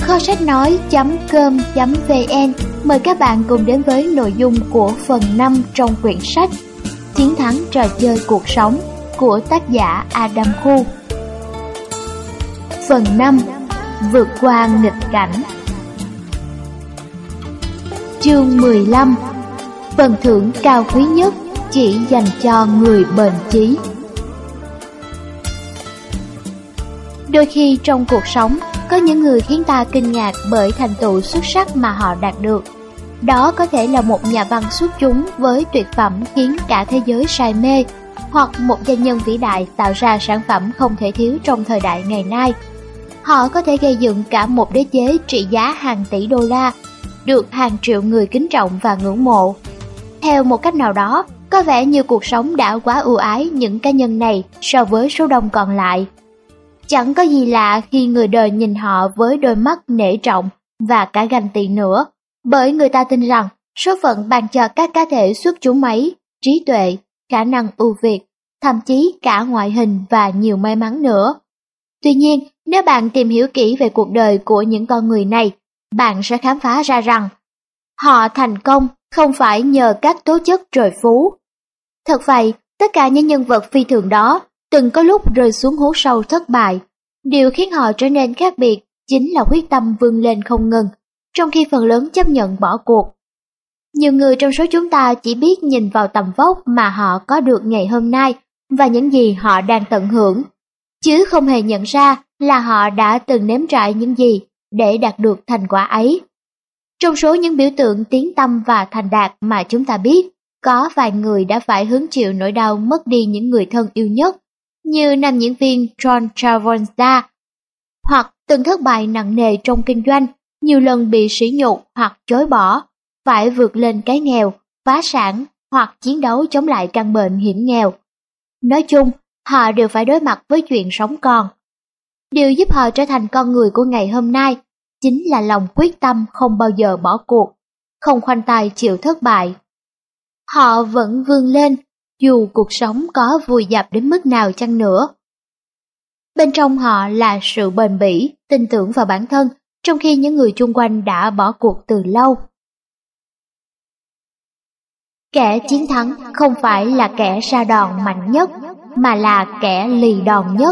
Kho sách nói.com.vn mời các bạn cùng đến với nội dung của phần 5 trong quyển sách Chiến thắng trò chơi cuộc sống của tác giả Adam Khu. Phần 5. Vượt qua nghịch cảnh. Chương 15. Phần thưởng cao quý nhất chỉ dành cho người bền chí. Đôi khi trong cuộc sống, có những người khiến ta kinh ngạc bởi thành tựu xuất sắc mà họ đạt được. Đó có thể là một nhà văn xuất chúng với tuyệt phẩm khiến cả thế giới say mê, hoặc một doanh nhân vĩ đại tạo ra sản phẩm không thể thiếu trong thời đại ngày nay. Họ có thể gây dựng cả một đế chế trị giá hàng tỷ đô la, được hàng triệu người kính trọng và ngưỡng mộ. Theo một cách nào đó, có vẻ như cuộc sống đã quá ưu ái những cá nhân này so với số đông còn lại. Chẳng có gì lạ khi người đời nhìn họ với đôi mắt nể trọng và cả ganh tị nữa, bởi người ta tin rằng số phận ban cho các cá thể xuất chúng ấy trí tuệ, khả năng ưu việt, thậm chí cả ngoại hình và nhiều may mắn nữa. Tuy nhiên, nếu bạn tìm hiểu kỹ về cuộc đời của những con người này, bạn sẽ khám phá ra rằng họ thành công không phải nhờ các tố chất trời phú. Thật vậy, tất cả những nhân vật phi thường đó từng có lúc rơi xuống hố sâu thất bại. Điều khiến họ trở nên khác biệt chính là quyết tâm vươn lên không ngừng, trong khi phần lớn chấp nhận bỏ cuộc. Nhiều người trong số chúng ta chỉ biết nhìn vào tầm vóc mà họ có được ngày hôm nay và những gì họ đang tận hưởng, chứ không hề nhận ra là họ đã từng nếm trải những gì để đạt được thành quả ấy. Trong số những biểu tượng tiếng tăm và thành đạt mà chúng ta biết, có vài người đã phải hứng chịu nỗi đau mất đi những người thân yêu nhất, như nam diễn viên John Travolta, hoặc từng thất bại nặng nề trong kinh doanh, nhiều lần bị sỉ nhục hoặc chối bỏ, phải vượt lên cái nghèo, phá sản hoặc chiến đấu chống lại căn bệnh hiểm nghèo. Nói chung, họ đều phải đối mặt với chuyện sống còn. Điều giúp họ trở thành con người của ngày hôm nay chính là lòng quyết tâm không bao giờ bỏ cuộc, không khoanh tay chịu thất bại. Họ vẫn vươn lên, dù cuộc sống có vùi dập đến mức nào chăng nữa. Bên trong họ là sự bền bỉ, tin tưởng vào bản thân, trong khi những người chung quanh đã bỏ cuộc từ lâu. Kẻ chiến thắng không phải là kẻ ra đòn mạnh nhất, mà là kẻ lì đòn nhất.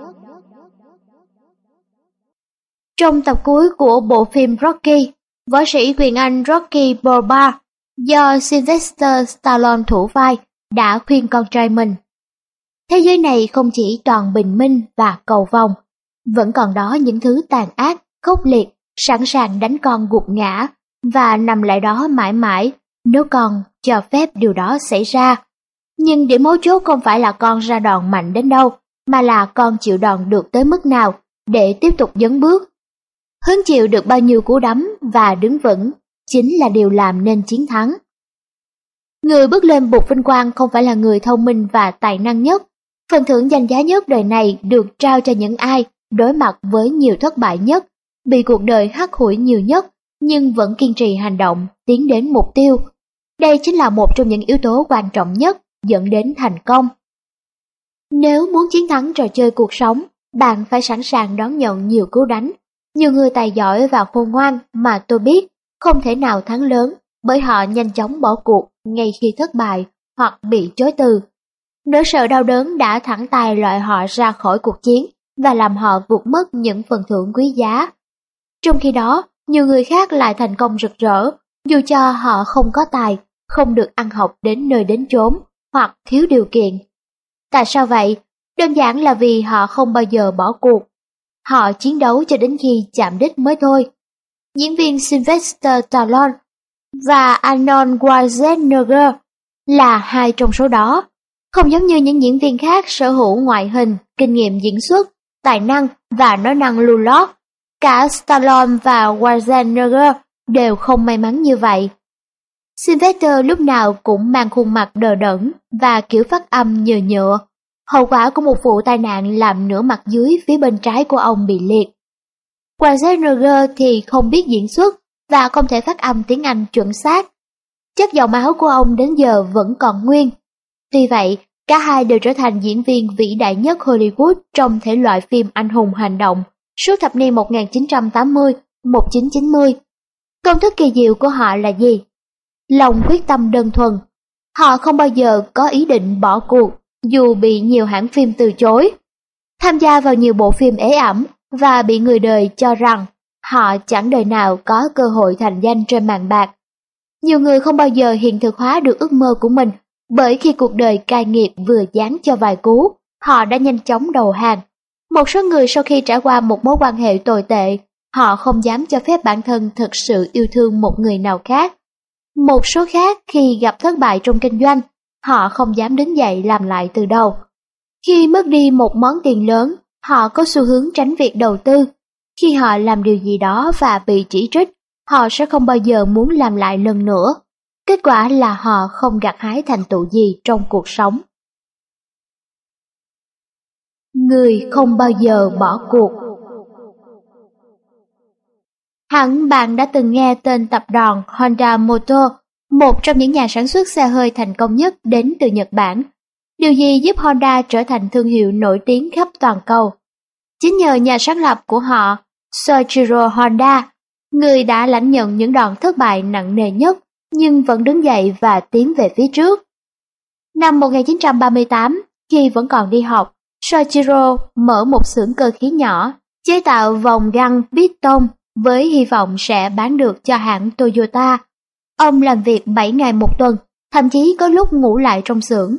Trong tập cuối của bộ phim Rocky, võ sĩ quyền Anh Rocky Balboa do Sylvester Stallone thủ vai đã khuyên con trai mình: thế giới này không chỉ toàn bình minh và cầu vồng, vẫn còn đó những thứ tàn ác, khốc liệt, sẵn sàng đánh con gục ngã và nằm lại đó mãi mãi nếu con cho phép điều đó xảy ra. Nhưng điểm mấu chốt không phải là con ra đòn mạnh đến đâu, mà là con chịu đòn được tới mức nào để tiếp tục dấn bước. Hứng chịu được bao nhiêu cú đấm và đứng vững chính là điều làm nên chiến thắng. Người bước lên bục vinh quang không phải là người thông minh và tài năng nhất. Phần thưởng danh giá nhất đời này được trao cho những ai đối mặt với nhiều thất bại nhất, bị cuộc đời hắt hủi nhiều nhất, nhưng vẫn kiên trì hành động, tiến đến mục tiêu. Đây chính là một trong những yếu tố quan trọng nhất dẫn đến thành công. Nếu muốn chiến thắng trò chơi cuộc sống, bạn phải sẵn sàng đón nhận nhiều cú đánh. Nhiều người tài giỏi và khôn ngoan mà tôi biết không thể nào thắng lớn, bởi họ nhanh chóng bỏ cuộc ngay khi thất bại hoặc bị chối từ. Nỗi sợ đau đớn đã thẳng tay loại họ ra khỏi cuộc chiến và làm họ vụt mất những phần thưởng quý giá. Trong khi đó, nhiều người khác lại thành công rực rỡ, dù cho họ không có tài, không được ăn học đến nơi đến chốn, hoặc thiếu điều kiện. Tại sao vậy? Đơn giản là vì họ không bao giờ bỏ cuộc. Họ chiến đấu cho đến khi chạm đích mới thôi. Diễn viên Sylvester Stallone và Arnold Schwarzenegger là hai trong số đó. Không giống như những diễn viên khác sở hữu ngoại hình, kinh nghiệm diễn xuất, tài năng và nói năng lưu loát, cả Stallone và Schwarzenegger đều không may mắn như vậy. Sylvester lúc nào cũng mang khuôn mặt đờ đẫn và kiểu phát âm nhờ nhựa. Hậu quả của một vụ tai nạn làm nửa mặt dưới phía bên trái của ông bị liệt. Schwarzenegger thì không biết diễn xuất và không thể phát âm tiếng Anh chuẩn xác. Chất giọng máu của ông đến giờ vẫn còn nguyên. Tuy vậy, cả hai đều trở thành diễn viên vĩ đại nhất Hollywood trong thể loại phim anh hùng hành động suốt thập niên 1980 1990. Công thức kỳ diệu của họ là gì? Lòng quyết tâm đơn thuần. Họ không bao giờ có ý định bỏ cuộc, dù bị nhiều hãng phim từ chối. Tham gia vào nhiều bộ phim ế ẩm và bị người đời cho rằng họ chẳng đời nào có cơ hội thành danh trên màn bạc. Nhiều người không bao giờ hiện thực hóa được ước mơ của mình, bởi khi cuộc đời cay nghiệt vừa giáng cho vài cú, họ đã nhanh chóng đầu hàng. Một số người sau khi trải qua một mối quan hệ tồi tệ, họ không dám cho phép bản thân thực sự yêu thương một người nào khác. Một số khác khi gặp thất bại trong kinh doanh, họ không dám đứng dậy làm lại từ đầu. Khi mất đi một món tiền lớn, họ có xu hướng tránh việc đầu tư. Khi họ làm điều gì đó và bị chỉ trích, họ sẽ không bao giờ muốn làm lại lần nữa. Kết quả là họ không gặt hái thành tựu gì trong cuộc sống. Người không bao giờ bỏ cuộc. Hẳn bạn đã từng nghe tên tập đoàn Honda Motor, một trong những nhà sản xuất xe hơi thành công nhất đến từ Nhật Bản. Điều gì giúp Honda trở thành thương hiệu nổi tiếng khắp toàn cầu? Chính nhờ nhà sáng lập của họ, Soichiro Honda, người đã lãnh nhận những đòn thất bại nặng nề nhất nhưng vẫn đứng dậy và tiến về phía trước. Năm 1938, khi vẫn còn đi học, Soichiro mở một xưởng cơ khí nhỏ, chế tạo vòng găng piston với hy vọng sẽ bán được cho hãng Toyota. Ông làm việc 7 ngày một tuần, thậm chí có lúc ngủ lại trong xưởng.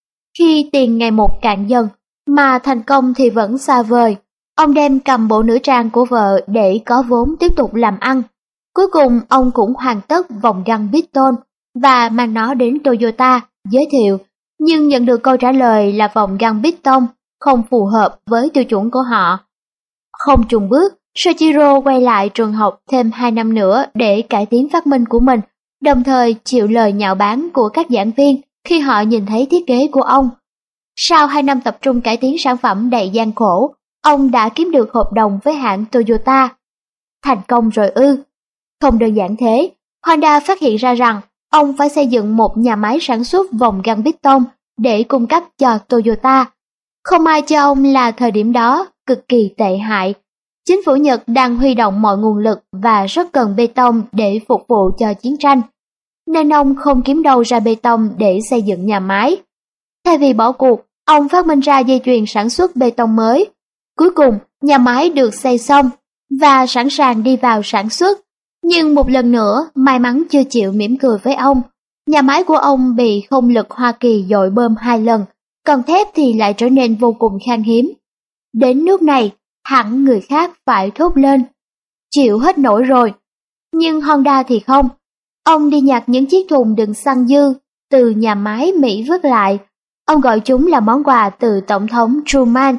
Khi tiền ngày một cạn dần, mà thành công thì vẫn xa vời, ông đem cầm bộ nữ trang của vợ để có vốn tiếp tục làm ăn. Cuối cùng ông cũng hoàn tất vòng găng piston và mang nó đến Toyota giới thiệu, nhưng nhận được câu trả lời là vòng găng piston không phù hợp với tiêu chuẩn của họ. Không chùn bước, Soichiro quay lại trường học thêm 2 năm nữa để cải tiến phát minh của mình, đồng thời chịu lời nhạo báng của các giảng viên khi họ nhìn thấy thiết kế của ông. Sau 2 năm tập trung cải tiến sản phẩm đầy gian khổ, ông đã kiếm được hợp đồng với hãng Toyota. Thành công rồi ư? Không đơn giản thế, Honda phát hiện ra rằng ông phải xây dựng một nhà máy sản xuất vòng găng piston để cung cấp cho Toyota. Không ai cho ông là thời điểm đó cực kỳ tệ hại. Chính phủ Nhật đang huy động mọi nguồn lực và rất cần bê tông để phục vụ cho chiến tranh, nên ông không kiếm đâu ra bê tông để xây dựng nhà máy. Thay vì bỏ cuộc, ông phát minh ra dây chuyền sản xuất bê tông mới. Cuối cùng, nhà máy được xây xong và sẵn sàng đi vào sản xuất. Nhưng một lần nữa, may mắn chưa chịu mỉm cười với ông. Nhà máy của ông bị không lực Hoa Kỳ dội bơm 2 lần, còn thép thì lại trở nên vô cùng khan hiếm. Đến nước này, hẳn người khác phải thốt lên, chịu hết nổi rồi. Nhưng Honda thì không. Ông đi nhặt những chiếc thùng đựng xăng dư từ nhà máy Mỹ vứt lại. Ông gọi chúng là món quà từ Tổng thống Truman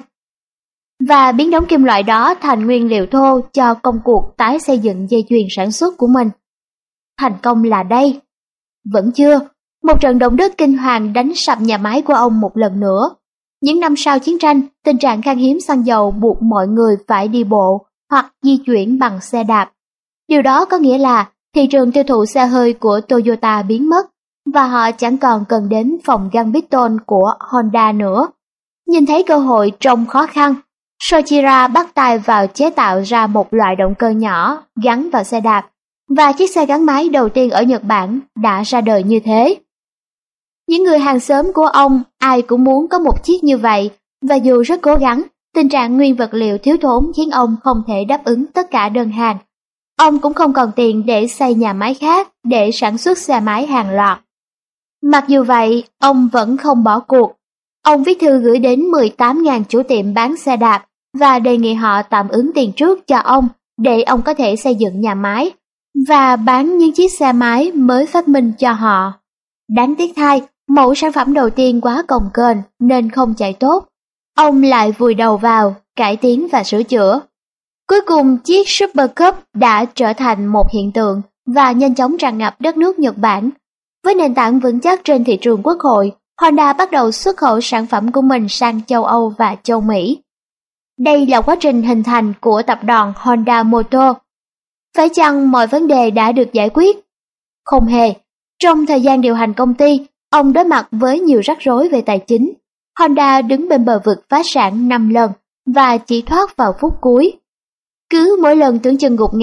và biến đống kim loại đó thành nguyên liệu thô cho công cuộc tái xây dựng dây chuyền sản xuất của mình. Thành công là đây. Vẫn chưa, một trận động đất kinh hoàng đánh sập nhà máy của ông một lần nữa. Những năm sau chiến tranh, tình trạng khan hiếm xăng dầu buộc mọi người phải đi bộ hoặc di chuyển bằng xe đạp. Điều đó có nghĩa là thị trường tiêu thụ xe hơi của Toyota biến mất và họ chẳng còn cần đến phòng găng piston của Honda nữa. Nhìn thấy cơ hội trong khó khăn, Soichiro bắt tay vào chế tạo ra một loại động cơ nhỏ gắn vào xe đạp, và chiếc xe gắn máy đầu tiên ở Nhật Bản đã ra đời như thế. Những người hàng xóm của ông ai cũng muốn có một chiếc như vậy, và dù rất cố gắng, tình trạng nguyên vật liệu thiếu thốn khiến ông không thể đáp ứng tất cả đơn hàng. Ông cũng không còn tiền để xây nhà máy khác để sản xuất xe máy hàng loạt. Mặc dù vậy, ông vẫn không bỏ cuộc. Ông viết thư gửi đến 18.000 chủ tiệm bán xe đạp và đề nghị họ tạm ứng tiền trước cho ông để ông có thể xây dựng nhà máy và bán những chiếc xe máy mới phát minh cho họ. Đáng tiếc thay, mẫu sản phẩm đầu tiên quá cồng kềnh nên không chạy tốt. Ông lại vùi đầu vào, cải tiến và sửa chữa. Cuối cùng, chiếc Super Cup đã trở thành một hiện tượng và nhanh chóng tràn ngập đất nước Nhật Bản. Với nền tảng vững chắc trên thị trường quốc hội, Honda bắt đầu xuất khẩu sản phẩm của mình sang châu Âu và châu Mỹ. Đây là quá trình hình thành của tập đoàn Honda Motor. Phải chăng mọi vấn đề đã được giải quyết? Không hề. Trong thời gian điều hành công ty, ông đối mặt với nhiều rắc rối về tài chính. Honda đứng bên bờ vực phá sản 5 lần và chỉ thoát vào phút cuối. Cứ mỗi lần tưởng chừng gục ngã,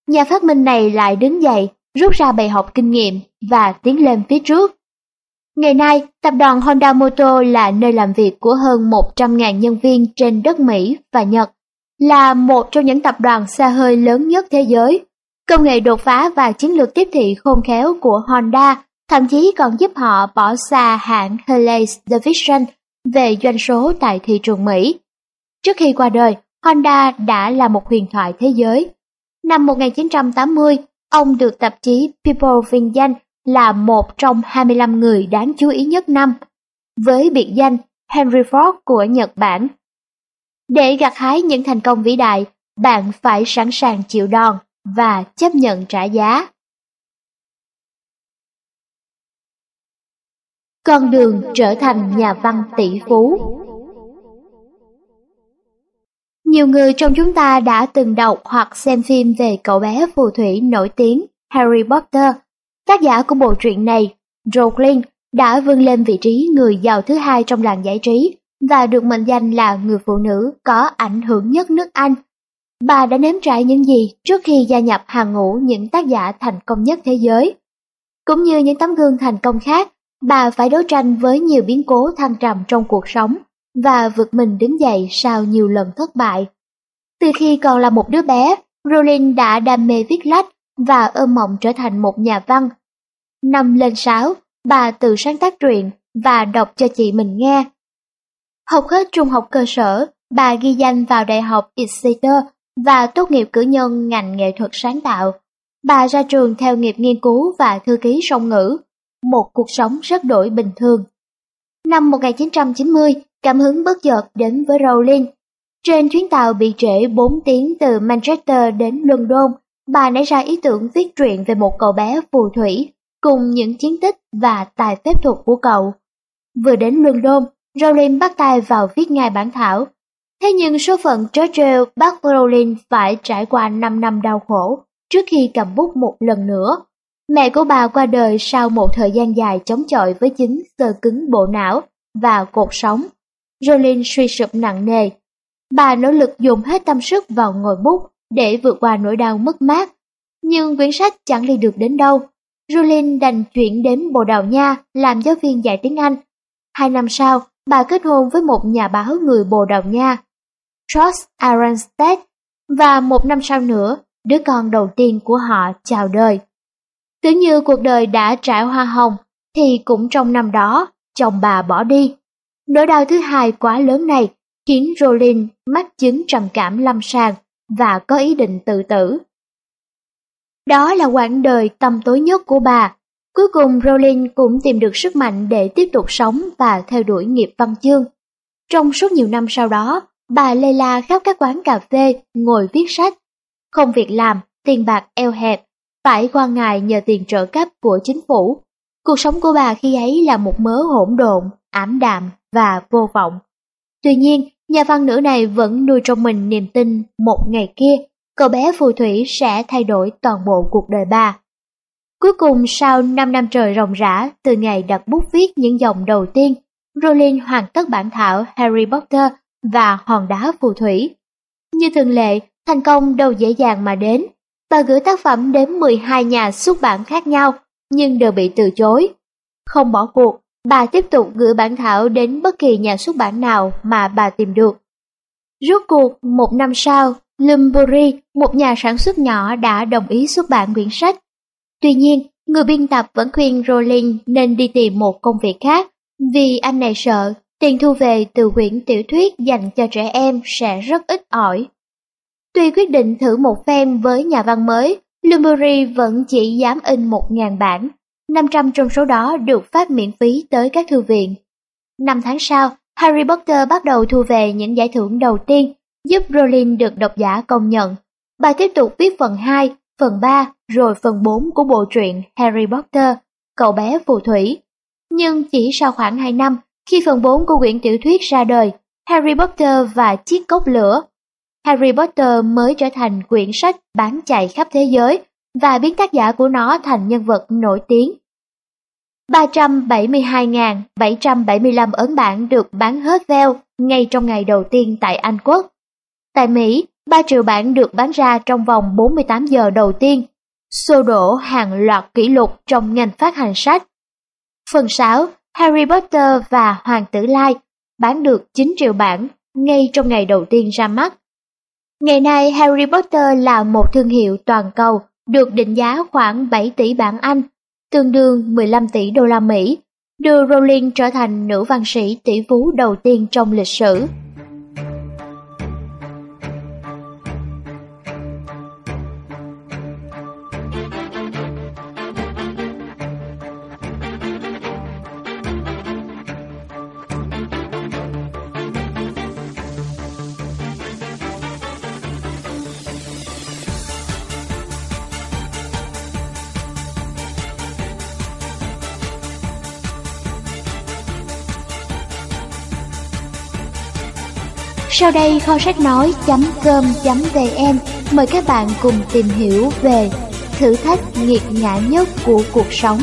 nhà phát minh này lại đứng dậy, rút ra bài học kinh nghiệm và tiến lên phía trước. Ngày nay, tập đoàn Honda Motor là nơi làm việc của hơn 100.000 nhân viên trên đất Mỹ và Nhật, là một trong những tập đoàn xe hơi lớn nhất thế giới. Công nghệ đột phá và chiến lược tiếp thị khôn khéo của Honda thậm chí còn giúp họ bỏ xa hãng Harley-Davidson về doanh số tại thị trường Mỹ. Trước khi qua đời, Honda đã là một huyền thoại thế giới. Năm 1980, ông được tạp chí People vinh danh là một trong 25 người đáng chú ý nhất năm, với biệt danh Henry Ford của Nhật Bản. Để gặt hái những thành công vĩ đại, bạn phải sẵn sàng chịu đòn và chấp nhận trả giá. Con đường trở thành nhà văn tỷ phú. Nhiều người trong chúng ta đã từng đọc hoặc xem phim về cậu bé phù thủy nổi tiếng Harry Potter. Tác giả của bộ truyện này, Rowling, đã vươn lên vị trí người giàu thứ hai trong làng giải trí và được mệnh danh là người phụ nữ có ảnh hưởng nhất nước Anh. Bà đã nếm trải những gì trước khi gia nhập hàng ngũ những tác giả thành công nhất thế giới. Cũng như những tấm gương thành công khác, bà phải đấu tranh với nhiều biến cố thăng trầm trong cuộc sống và vượt mình đứng dậy sau nhiều lần thất bại. Từ khi còn là một đứa bé, Rowling đã đam mê viết lách và ôm mộng trở thành một nhà văn. Năm lên 6, bà tự sáng tác truyện và đọc cho chị mình nghe. Học hết trung học cơ sở, bà ghi danh vào Đại học Exeter và tốt nghiệp cử nhân ngành nghệ thuật sáng tạo. Bà ra trường theo nghiệp nghiên cứu và thư ký song ngữ, một cuộc sống rất đổi bình thường. Năm 1990, cảm hứng bất chợt đến với Rowling. Trên chuyến tàu bị trễ 4 tiếng từ Manchester đến London, bà nảy ra ý tưởng viết truyện về một cậu bé phù thủy cùng những chiến tích và tài phép thuật của cậu. Vừa đến London, Rowling bắt tay vào viết ngay bản thảo. Thế nhưng số phận trớ trêu bắt Rowling phải trải qua 5 năm đau khổ trước khi cầm bút một lần nữa. Mẹ của bà qua đời sau một thời gian dài chống chọi với chứng xơ cứng bộ não và cột sống. Rowling suy sụp nặng nề. Bà nỗ lực dùng hết tâm sức vào ngòi bút để vượt qua nỗi đau mất mát. Nhưng quyển sách chẳng đi được đến đâu. Rowling đành chuyển đến Bồ Đào Nha làm giáo viên dạy tiếng Anh. 2 năm sau, bà kết hôn với một nhà báo người Bồ Đào Nha, George Armstead, và 1 năm sau nữa, đứa con đầu tiên của họ chào đời. Tưởng như cuộc đời đã trải hoa hồng, thì cũng trong năm đó, chồng bà bỏ đi. Nỗi đau thứ hai quá lớn này khiến Rowling mắc chứng trầm cảm lâm sàng và có ý định tự tử. Đó là quãng đời tăm tối nhất của bà. Cuối cùng Rowling cũng tìm được sức mạnh để tiếp tục sống và theo đuổi nghiệp văn chương. Trong suốt nhiều năm sau đó, bà lê la khắp các quán cà phê, ngồi viết sách. Không việc làm, tiền bạc eo hẹp, phải qua ngày nhờ tiền trợ cấp của chính phủ. Cuộc sống của bà khi ấy là một mớ hỗn độn, ảm đạm và vô vọng. Tuy nhiên, nhà văn nữ này vẫn nuôi trong mình niềm tin một ngày kia, cậu bé phù thủy sẽ thay đổi toàn bộ cuộc đời bà. Cuối cùng sau 5 năm trời ròng rã từ ngày đặt bút viết những dòng đầu tiên, Rowling hoàn tất bản thảo Harry Potter và hòn đá phù thủy. Như thường lệ, thành công đâu dễ dàng mà đến. Bà gửi tác phẩm đến 12 nhà xuất bản khác nhau, nhưng đều bị từ chối. Không bỏ cuộc, bà tiếp tục gửi bản thảo đến bất kỳ nhà xuất bản nào mà bà tìm được. Rốt cuộc, 1 năm sau, Bloomsbury, một nhà sản xuất nhỏ đã đồng ý xuất bản quyển sách. Tuy nhiên, người biên tập vẫn khuyên Rowling nên đi tìm một công việc khác, vì anh này sợ tiền thu về từ quyển tiểu thuyết dành cho trẻ em sẽ rất ít ỏi. Tuy quyết định thử một phen với nhà văn mới, Bloomsbury vẫn chỉ dám in 1.000 bản, 500 trong số đó được phát miễn phí tới các thư viện. 5 tháng sau, Harry Potter bắt đầu thu về những giải thưởng đầu tiên, giúp Rowling được độc giả công nhận. Bà tiếp tục viết phần 2, phần 3, rồi phần 4 của bộ truyện Harry Potter, cậu bé phù thủy. Nhưng chỉ sau khoảng 2 năm, khi phần 4 của quyển tiểu thuyết ra đời, Harry Potter và chiếc cốc lửa, Harry Potter mới trở thành quyển sách bán chạy khắp thế giới và biến tác giả của nó thành nhân vật nổi tiếng. 372.775 ấn bản được bán hết veo ngay trong ngày đầu tiên tại Anh Quốc. Tại Mỹ, 3 triệu bản được bán ra trong vòng 48 giờ đầu tiên, xô đổ hàng loạt kỷ lục trong ngành phát hành sách. Phần 6, Harry Potter và Hoàng tử Lai bán được 9 triệu bản ngay trong ngày đầu tiên ra mắt. Ngày nay, Harry Potter là một thương hiệu toàn cầu, được định giá khoảng 7 tỷ bảng Anh, tương đương 15 tỷ đô la Mỹ, đưa Rowling trở thành nữ văn sĩ tỷ phú đầu tiên trong lịch sử. Sau đây kho sách nói.com.vn mời các bạn cùng tìm hiểu về thử thách nghiệt ngã nhất của cuộc sống.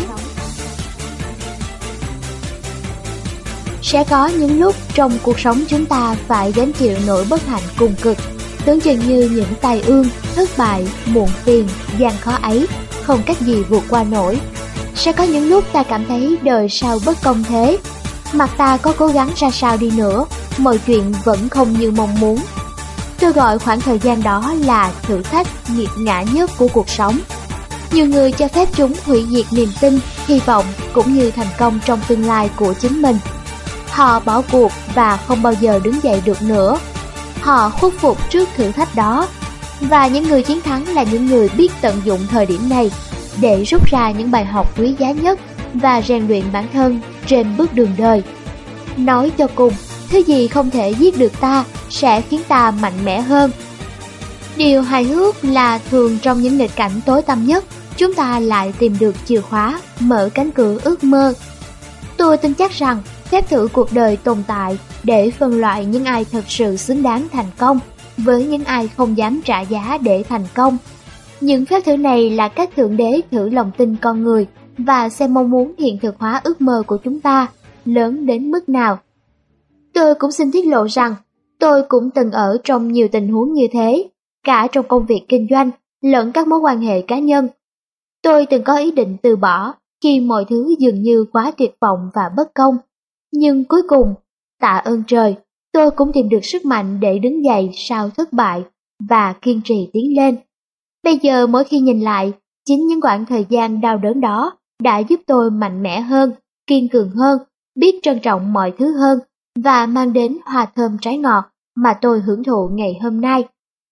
Sẽ có những lúc trong cuộc sống chúng ta phải gánh chịu nỗi bất hạnh cùng cực, tưởng chừng như những tai ương, thất bại, muộn phiền, gian khó ấy không cách gì vượt qua nổi. Sẽ có những lúc ta cảm thấy đời sao bất công thế, mặc ta có cố gắng ra sao đi nữa, mọi chuyện vẫn không như mong muốn. Tôi gọi khoảng thời gian đó là thử thách nghiệt ngã nhất của cuộc sống. Nhiều người cho phép chúng hủy diệt niềm tin, hy vọng cũng như thành công trong tương lai của chính mình. Họ bỏ cuộc và không bao giờ đứng dậy được nữa. Họ khuất phục trước thử thách đó. Và những người chiến thắng là những người biết tận dụng thời điểm này để rút ra những bài học quý giá nhất và rèn luyện bản thân trên bước đường đời. Nói cho cùng, thứ gì không thể giết được ta sẽ khiến ta mạnh mẽ hơn. Điều hài hước là thường trong những nghịch cảnh tối tăm nhất, chúng ta lại tìm được chìa khóa mở cánh cửa ước mơ. Tôi tin chắc rằng phép thử cuộc đời tồn tại để phân loại những ai thật sự xứng đáng thành công với những ai không dám trả giá để thành công. Những phép thử này là cách Thượng Đế thử lòng tin con người và xem mong muốn hiện thực hóa ước mơ của chúng ta lớn đến mức nào. Tôi cũng xin tiết lộ rằng tôi cũng từng ở trong nhiều tình huống như thế, cả trong công việc kinh doanh lẫn các mối quan hệ cá nhân. Tôi từng có ý định từ bỏ khi mọi thứ dường như quá tuyệt vọng và bất công. Nhưng cuối cùng, tạ ơn trời, tôi cũng tìm được sức mạnh để đứng dậy sau thất bại và kiên trì tiến lên. Bây giờ mỗi khi nhìn lại, chính những khoảng thời gian đau đớn đó đã giúp tôi mạnh mẽ hơn, kiên cường hơn, biết trân trọng mọi thứ hơn và mang đến hoa thơm trái ngọt mà tôi hưởng thụ ngày hôm nay.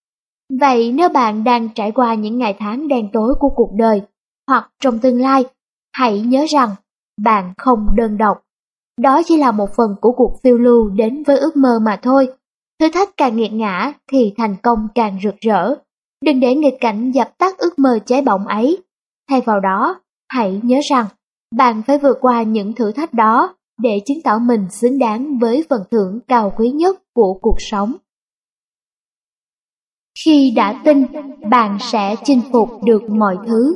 Vậy nếu bạn đang trải qua những ngày tháng đen tối của cuộc đời hoặc trong tương lai, hãy nhớ rằng bạn không đơn độc. Đó chỉ là một phần của cuộc phiêu lưu đến với ước mơ mà thôi. Thử thách càng nghiệt ngã thì thành công càng rực rỡ. Đừng để nghịch cảnh dập tắt ước mơ cháy bỏng ấy. Thay vào đó, hãy nhớ rằng bạn phải vượt qua những thử thách đó để chứng tỏ mình xứng đáng với phần thưởng cao quý nhất của cuộc sống. Khi đã tin, bạn sẽ chinh phục được mọi thứ.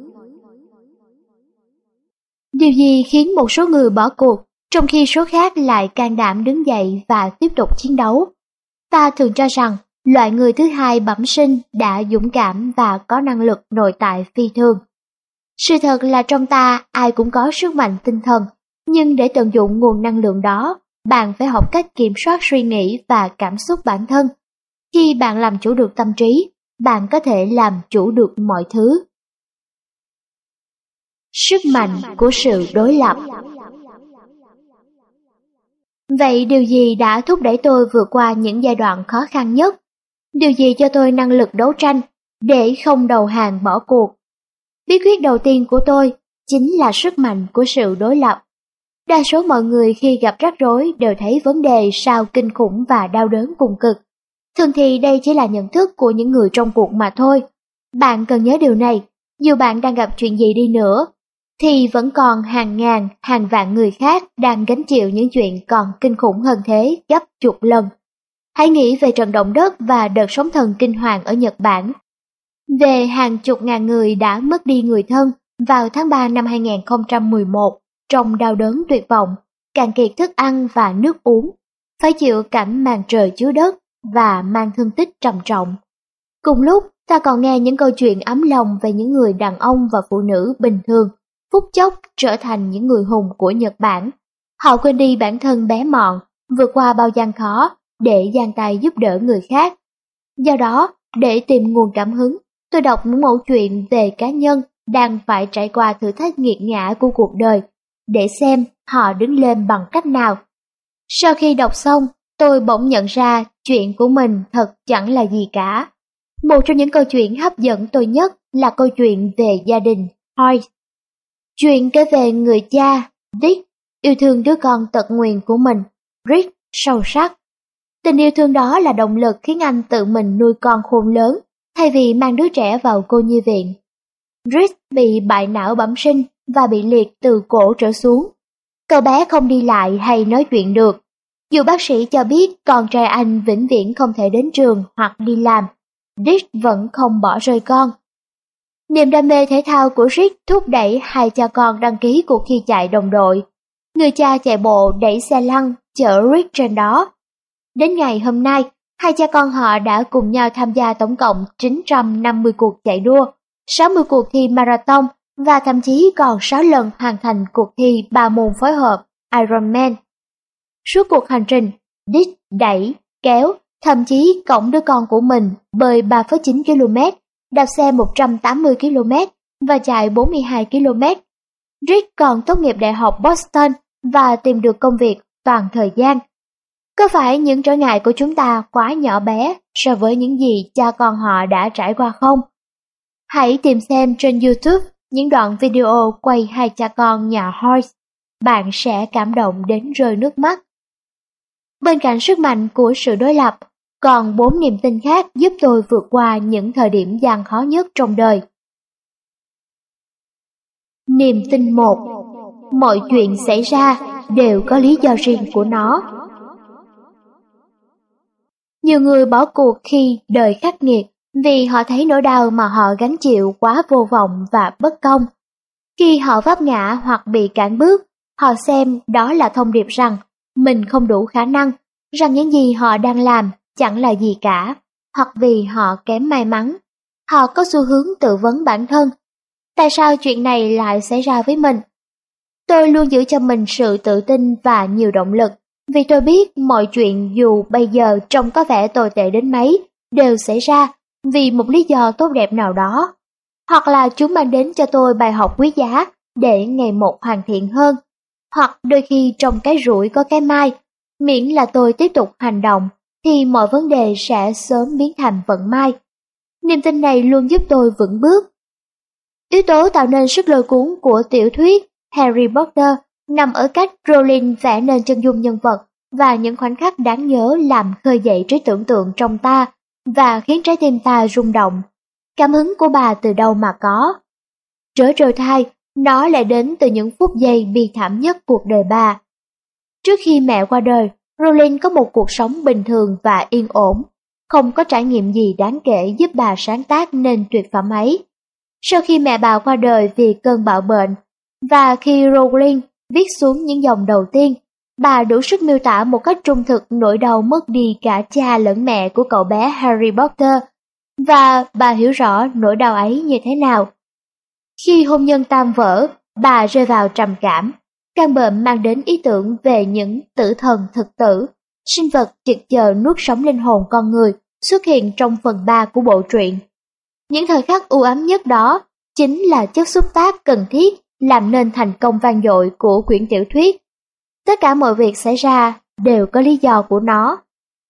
Điều gì khiến một số người bỏ cuộc, trong khi số khác lại can đảm đứng dậy và tiếp tục chiến đấu? Ta thường cho rằng loại người thứ hai bẩm sinh đã dũng cảm và có năng lực nội tại phi thường. Sự thật là trong ta ai cũng có sức mạnh tinh thần, nhưng để tận dụng nguồn năng lượng đó, bạn phải học cách kiểm soát suy nghĩ và cảm xúc bản thân. Khi bạn làm chủ được tâm trí, bạn có thể làm chủ được mọi thứ. Sức mạnh của sự đối lập. Vậy điều gì đã thúc đẩy tôi vượt qua những giai đoạn khó khăn nhất? Điều gì cho tôi năng lực đấu tranh để không đầu hàng bỏ cuộc? Bí quyết đầu tiên của tôi chính là sức mạnh của sự đối lập. Đa số mọi người khi gặp rắc rối đều thấy vấn đề sao kinh khủng và đau đớn cùng cực. Thường thì đây chỉ là nhận thức của những người trong cuộc mà thôi. Bạn cần nhớ điều này, dù bạn đang gặp chuyện gì đi nữa, thì vẫn còn hàng ngàn, hàng vạn người khác đang gánh chịu những chuyện còn kinh khủng hơn thế gấp chục lần. Hãy nghĩ về trận động đất và đợt sóng thần kinh hoàng ở Nhật Bản. Về hàng chục ngàn người đã mất đi người thân vào tháng 3 năm 2011 trong đau đớn tuyệt vọng, cạn kiệt thức ăn và nước uống, phải chịu cảnh màn trời chiếu đất và mang thương tích trầm trọng. Cùng lúc, ta còn nghe những câu chuyện ấm lòng về những người đàn ông và phụ nữ bình thường, phút chốc trở thành những người hùng của Nhật Bản. Họ quên đi bản thân bé mọn, vượt qua bao gian khó để dang tay giúp đỡ người khác. Do đó, để tìm nguồn cảm hứng, tôi đọc những mẩu chuyện về cá nhân đang phải trải qua thử thách nghiệt ngã của cuộc đời, để xem họ đứng lên bằng cách nào. Sau khi đọc xong, tôi bỗng nhận ra chuyện của mình thật chẳng là gì cả. Một trong những câu chuyện hấp dẫn tôi nhất là câu chuyện về gia đình Hoyt. Chuyện kể về người cha, Dick, yêu thương đứa con tật nguyền của mình, Rick, sâu sắc. Tình yêu thương đó là động lực khiến anh tự mình nuôi con khôn lớn, thay vì mang đứa trẻ vào cô nhi viện. Rick bị bại não bẩm sinh và bị liệt từ cổ trở xuống. Cậu bé không đi lại hay nói chuyện được. Dù bác sĩ cho biết con trai anh vĩnh viễn không thể đến trường hoặc đi làm, Dick vẫn không bỏ rơi con. Niềm đam mê thể thao của Rick thúc đẩy hai cha con đăng ký cuộc thi chạy đồng đội. Người cha chạy bộ đẩy xe lăn chở Rick trên đó. Đến ngày hôm nay, hai cha con họ đã cùng nhau tham gia tổng cộng 950 cuộc chạy đua, 60 cuộc thi marathon và thậm chí còn 6 lần hoàn thành cuộc thi 3 môn phối hợp Ironman. Suốt cuộc hành trình, Dick đẩy, kéo, thậm chí cõng đứa con của mình bơi 3,9 km, đạp xe 180 km và chạy 42 km. Rick còn tốt nghiệp Đại học Boston và tìm được công việc toàn thời gian. Có phải những trở ngại của chúng ta quá nhỏ bé so với những gì cha con họ đã trải qua không? Hãy tìm xem trên YouTube những đoạn video quay hai cha con nhà Hoyt. Bạn sẽ cảm động đến rơi nước mắt. Bên cạnh sức mạnh của sự đối lập, còn 4 niềm tin khác giúp tôi vượt qua những thời điểm gian khó nhất trong đời. Niềm tin 1. Mọi chuyện xảy ra đều có lý do riêng của nó. Nhiều người bỏ cuộc khi đời khắc nghiệt vì họ thấy nỗi đau mà họ gánh chịu quá vô vọng và bất công. Khi họ vấp ngã hoặc bị cản bước, họ xem đó là thông điệp rằng mình không đủ khả năng, rằng những gì họ đang làm chẳng là gì cả, hoặc vì họ kém may mắn. Họ có xu hướng tự vấn bản thân. Tại sao chuyện này lại xảy ra với mình? Tôi luôn giữ cho mình sự tự tin và nhiều động lực, vì tôi biết mọi chuyện dù bây giờ trông có vẻ tồi tệ đến mấy, đều xảy ra vì một lý do tốt đẹp nào đó. Hoặc là chúng mang đến cho tôi bài học quý giá để ngày một hoàn thiện hơn. Hoặc đôi khi trong cái rủi có cái mai, miễn là tôi tiếp tục hành động, thì mọi vấn đề sẽ sớm biến thành vận may. Niềm tin này luôn giúp tôi vững bước. Yếu tố tạo nên sức lôi cuốn của tiểu thuyết Harry Potter nằm ở cách Rowling vẽ nên chân dung nhân vật và những khoảnh khắc đáng nhớ làm khơi dậy trí tưởng tượng trong ta và khiến trái tim ta rung động. Cảm hứng của bà từ đâu mà có? Trớ trêu thay, nó lại đến từ những phút giây bi thảm nhất cuộc đời bà. Trước khi mẹ qua đời, Rowling có một cuộc sống bình thường và yên ổn, không có trải nghiệm gì đáng kể giúp bà sáng tác nên tuyệt phẩm ấy. Sau khi mẹ bà qua đời vì cơn bạo bệnh, và khi Rowling viết xuống những dòng đầu tiên, bà đủ sức miêu tả một cách trung thực nỗi đau mất đi cả cha lẫn mẹ của cậu bé Harry Potter, và bà hiểu rõ nỗi đau ấy như thế nào. Khi hôn nhân tan vỡ, bà rơi vào trầm cảm. Căn bệnh mang đến ý tưởng về những tử thần thực tử, sinh vật trực chờ nuốt sống linh hồn con người, xuất hiện trong phần 3 của bộ truyện. Những thời khắc u ám nhất đó chính là chất xúc tác cần thiết làm nên thành công vang dội của quyển tiểu thuyết. Tất cả mọi việc xảy ra đều có lý do của nó.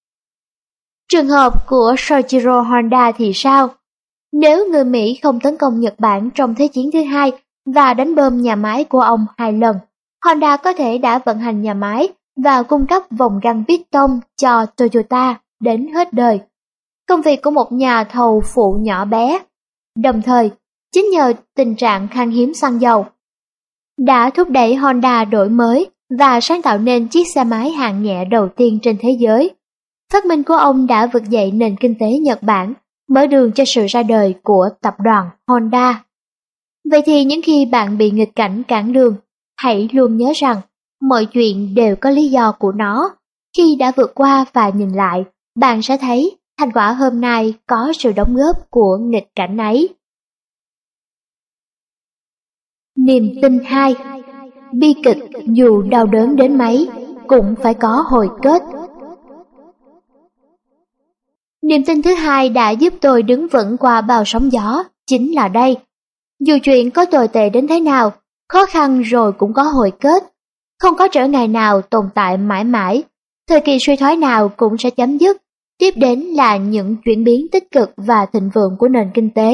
Trường hợp của Soichiro Honda thì sao? Nếu người Mỹ không tấn công Nhật Bản trong Thế chiến thứ hai và đánh bom nhà máy của ông 2 lần, Honda có thể đã vận hành nhà máy và cung cấp vòng găng piston cho Toyota đến hết đời. Công việc của một nhà thầu phụ nhỏ bé. Đồng thời, chính nhờ tình trạng khan hiếm xăng dầu đã thúc đẩy Honda đổi mới và sáng tạo nên chiếc xe máy hạng nhẹ đầu tiên trên thế giới. Phát minh của ông đã vực dậy nền kinh tế Nhật Bản, mở đường cho sự ra đời của tập đoàn Honda. Vậy thì những khi bạn bị nghịch cảnh cản đường, hãy luôn nhớ rằng mọi chuyện đều có lý do của nó. Khi đã vượt qua và nhìn lại, bạn sẽ thấy thành quả hôm nay có sự đóng góp của nghịch cảnh ấy. Niềm tin 2. Bi kịch dù đau đớn đến mấy cũng phải có hồi kết. Niềm tin thứ hai đã giúp tôi đứng vững qua bao sóng gió chính là đây. Dù chuyện có tồi tệ đến thế nào, khó khăn rồi cũng có hồi kết. Không có trở ngại nào tồn tại mãi mãi, thời kỳ suy thoái nào cũng sẽ chấm dứt. Tiếp đến là những chuyển biến tích cực và thịnh vượng của nền kinh tế.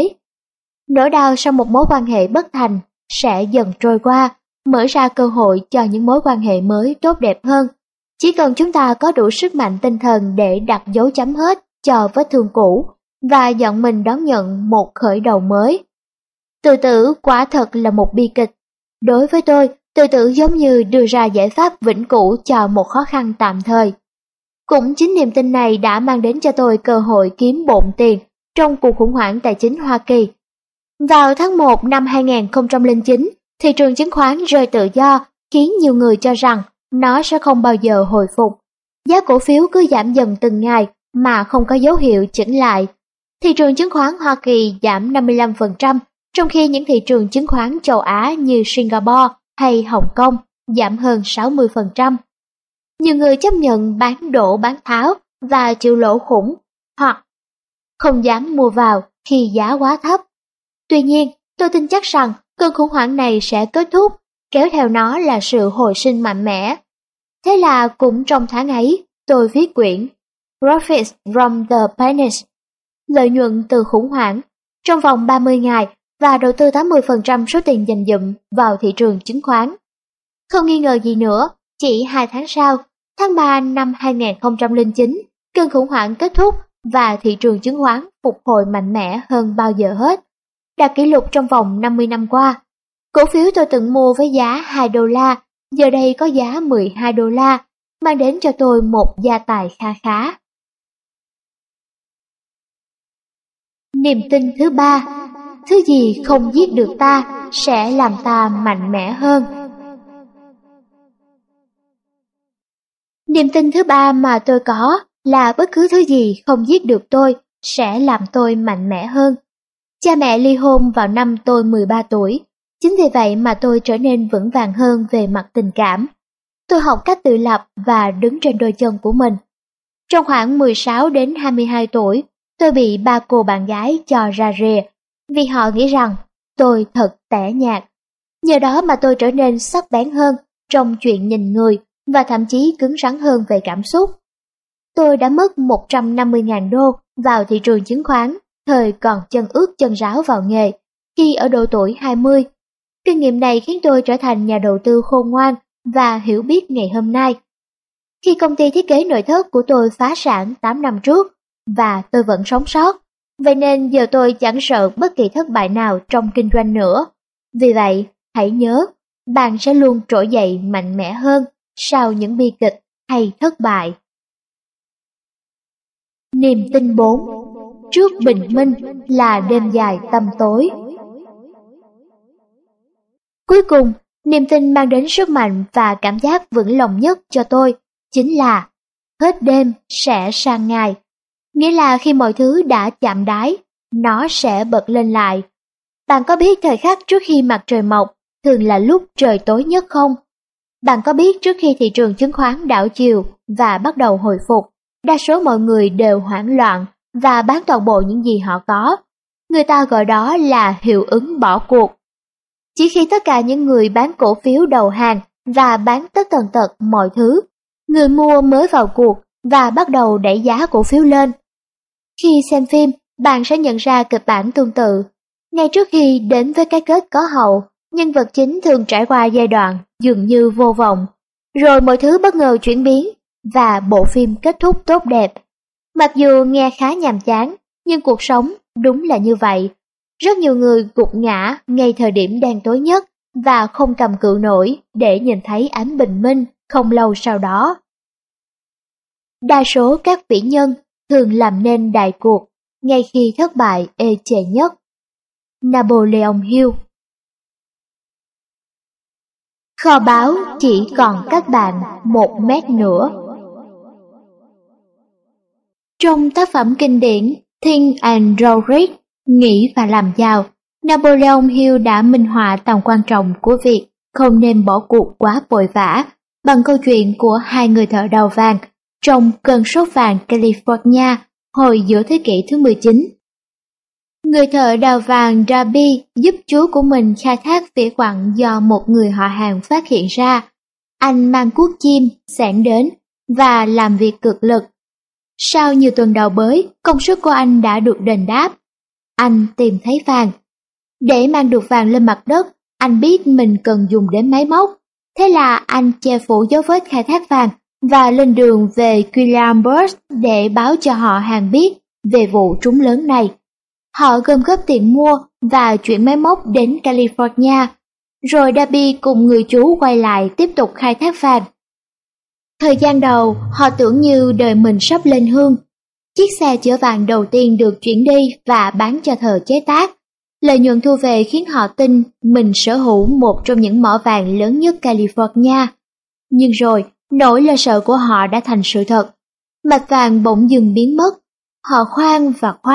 Nỗi đau sau một mối quan hệ bất thành sẽ dần trôi qua, mở ra cơ hội cho những mối quan hệ mới tốt đẹp hơn. Chỉ cần chúng ta có đủ sức mạnh tinh thần để đặt dấu chấm hết cho vết thương cũ và dọn mình đón nhận một khởi đầu mới. Tự tử quả thật là một bi kịch. Đối với tôi, tự tử giống như đưa ra giải pháp vĩnh cửu cho một khó khăn tạm thời. Cũng chính niềm tin này đã mang đến cho tôi cơ hội kiếm bộn tiền trong cuộc khủng hoảng tài chính Hoa Kỳ. Vào tháng 1 năm 2009, thị trường chứng khoán rơi tự do, khiến nhiều người cho rằng nó sẽ không bao giờ hồi phục. Giá cổ phiếu cứ giảm dần từng ngày mà không có dấu hiệu chững lại. Thị trường chứng khoán Hoa Kỳ giảm 55%, trong khi những thị trường chứng khoán châu Á như Singapore hay Hồng Kông giảm hơn 60%. Nhiều người chấp nhận bán đổ bán tháo và chịu lỗ khủng, hoặc không dám mua vào khi giá quá thấp. Tuy nhiên, tôi tin chắc rằng cơn khủng hoảng này sẽ kết thúc, kéo theo nó là sự hồi sinh mạnh mẽ. Thế là cũng trong tháng ấy, tôi viết quyển Profits from the Panic, lợi nhuận từ khủng hoảng, trong vòng 30 ngày và đầu tư 80% số tiền dành dụm vào thị trường chứng khoán. Không nghi ngờ gì nữa, chỉ 2 tháng sau, tháng 3 năm 2009, cơn khủng hoảng kết thúc và thị trường chứng khoán phục hồi mạnh mẽ hơn bao giờ hết, đạt kỷ lục trong vòng 50 năm qua. Cổ phiếu tôi từng mua với giá 2 đô la, giờ đây có giá 12 đô la, mang đến cho tôi một gia tài kha khá. Niềm tin thứ ba, thứ gì không giết được ta sẽ làm ta mạnh mẽ hơn. Niềm tin thứ ba mà tôi có là bất cứ thứ gì không giết được tôi sẽ làm tôi mạnh mẽ hơn. Cha mẹ ly hôn vào năm tôi 13 tuổi, chính vì vậy mà tôi trở nên vững vàng hơn về mặt tình cảm. Tôi học cách tự lập và đứng trên đôi chân của mình. Trong khoảng 16 đến 22 tuổi, tôi bị ba cô bạn gái cho ra rìa vì họ nghĩ rằng tôi thật tẻ nhạt. Nhờ đó mà tôi trở nên sắc bén hơn trong chuyện nhìn người và thậm chí cứng rắn hơn về cảm xúc. Tôi đã mất 150.000 đô vào thị trường chứng khoán, thời còn chân ướt chân ráo vào nghề, khi ở độ tuổi 20. Kinh nghiệm này khiến tôi trở thành nhà đầu tư khôn ngoan và hiểu biết ngày hôm nay. Khi công ty thiết kế nội thất của tôi phá sản 8 năm trước, và tôi vẫn sống sót, vậy nên giờ tôi chẳng sợ bất kỳ thất bại nào trong kinh doanh nữa. Vì vậy, hãy nhớ, bạn sẽ luôn trỗi dậy mạnh mẽ hơn sau những bi kịch hay thất bại. Niềm tin 4. Trước bình minh là đêm dài tăm tối. Cuối cùng, niềm tin mang đến sức mạnh và cảm giác vững lòng nhất cho tôi chính là hết đêm sẽ sang ngày. Nghĩa là khi mọi thứ đã chạm đáy, nó sẽ bật lên lại. Bạn có biết thời khắc trước khi mặt trời mọc thường là lúc trời tối nhất không? Bạn có biết trước khi thị trường chứng khoán đảo chiều và bắt đầu hồi phục, đa số mọi người đều hoảng loạn và bán toàn bộ những gì họ có. Người ta gọi đó là hiệu ứng bỏ cuộc. Chỉ khi tất cả những người bán cổ phiếu đầu hàng và bán tất tần tật mọi thứ, người mua mới vào cuộc và bắt đầu đẩy giá cổ phiếu lên. Khi xem phim, bạn sẽ nhận ra kịch bản tương tự. Ngay trước khi đến với cái kết có hậu, nhân vật chính thường trải qua giai đoạn dường như vô vọng, rồi mọi thứ bất ngờ chuyển biến và bộ phim kết thúc tốt đẹp. Mặc dù nghe khá nhàm chán, nhưng cuộc sống đúng là như vậy. Rất nhiều người gục ngã ngay thời điểm đen tối nhất và không cầm cự nổi để nhìn thấy ánh bình minh không lâu sau đó. Đa số các vĩ nhân thường làm nên đại cuộc ngay khi thất bại ê chề nhất. Napoleon Hill. Kho báu chỉ còn cách bạn 1 mét nữa. Trong tác phẩm kinh điển Think and Grow Rich, Nghĩ và làm giàu, Napoleon Hill đã minh họa tầm quan trọng của việc không nên bỏ cuộc quá vội vã bằng câu chuyện của hai người thợ đào vàng trong cơn sốt vàng California hồi giữa thế kỷ thứ 19. Người thợ đào vàng Darby giúp chú của mình khai thác vỉa quặng do một người họ hàng phát hiện ra. Anh mang cuốc chim, xẻng đến và làm việc cực lực. Sau nhiều tuần đào bới, công sức của anh đã được đền đáp. Anh tìm thấy vàng. Để mang được vàng lên mặt đất, anh biết mình cần dùng đến máy móc. Thế là anh che phủ dấu vết khai thác vàng và lên đường về Quillamburg để báo cho họ hàng biết về vụ trúng lớn này. Họ gom góp tiền mua và chuyển máy móc đến California, rồi Darby cùng người chú quay lại tiếp tục khai thác vàng. Thời gian đầu, họ tưởng như đời mình sắp lên hương. Chiếc xe chở vàng đầu tiên được chuyển đi và bán cho thợ chế tác. Lợi nhuận thu về khiến họ tin mình sở hữu một trong những mỏ vàng lớn nhất California. Nhưng rồi, nỗi lo sợ của họ đã thành sự thật. Mạch vàng bỗng dừng biến mất. Họ khoan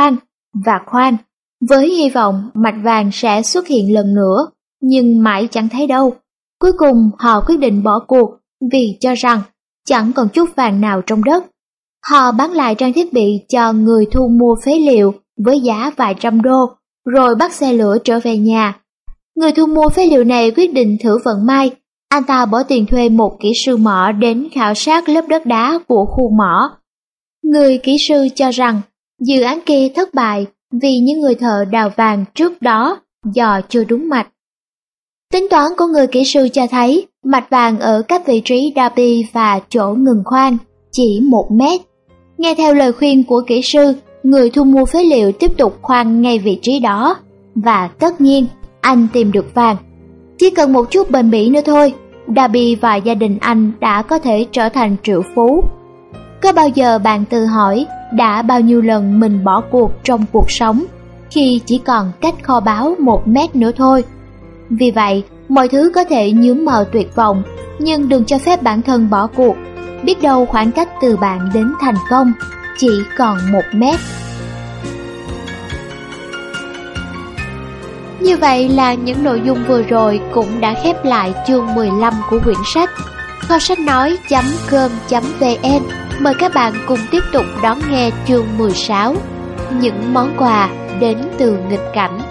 và khoan, với hy vọng mạch vàng sẽ xuất hiện lần nữa, nhưng mãi chẳng thấy đâu. Cuối cùng họ quyết định bỏ cuộc vì cho rằng chẳng còn chút vàng nào trong đất. Họ bán lại trang thiết bị cho người thu mua phế liệu với giá vài trăm đô, rồi bắt xe lửa trở về nhà. Người thu mua phế liệu này quyết định thử vận may. Anh ta bỏ tiền thuê một kỹ sư mỏ đến khảo sát lớp đất đá của khu mỏ. Người kỹ sư cho rằng dự án kia thất bại vì những người thợ đào vàng trước đó dò chưa đúng mạch. Tính toán của người kỹ sư cho thấy mạch vàng ở cách vị trí Darby và chỗ ngừng khoan chỉ 1 mét. Nghe theo lời khuyên của kỹ sư, người thu mua phế liệu tiếp tục khoan ngay vị trí đó, và tất nhiên anh tìm được vàng. Chỉ cần một chút bền bỉ nữa thôi, Darby và gia đình anh đã có thể trở thành triệu phú. Có bao giờ bạn tự hỏi đã bao nhiêu lần mình bỏ cuộc trong cuộc sống khi chỉ còn cách kho báu 1 mét nữa thôi? Vì vậy, mọi thứ có thể nhuốm màu tuyệt vọng, nhưng đừng cho phép bản thân bỏ cuộc. Biết đâu khoảng cách từ bạn đến thành công chỉ còn 1 mét. Như vậy là những nội dung vừa rồi cũng đã khép lại chương 15 của quyển sách. Kho sách nói.com.vn mời các bạn cùng tiếp tục đón nghe chương 16, những món quà đến từ nghịch cảnh.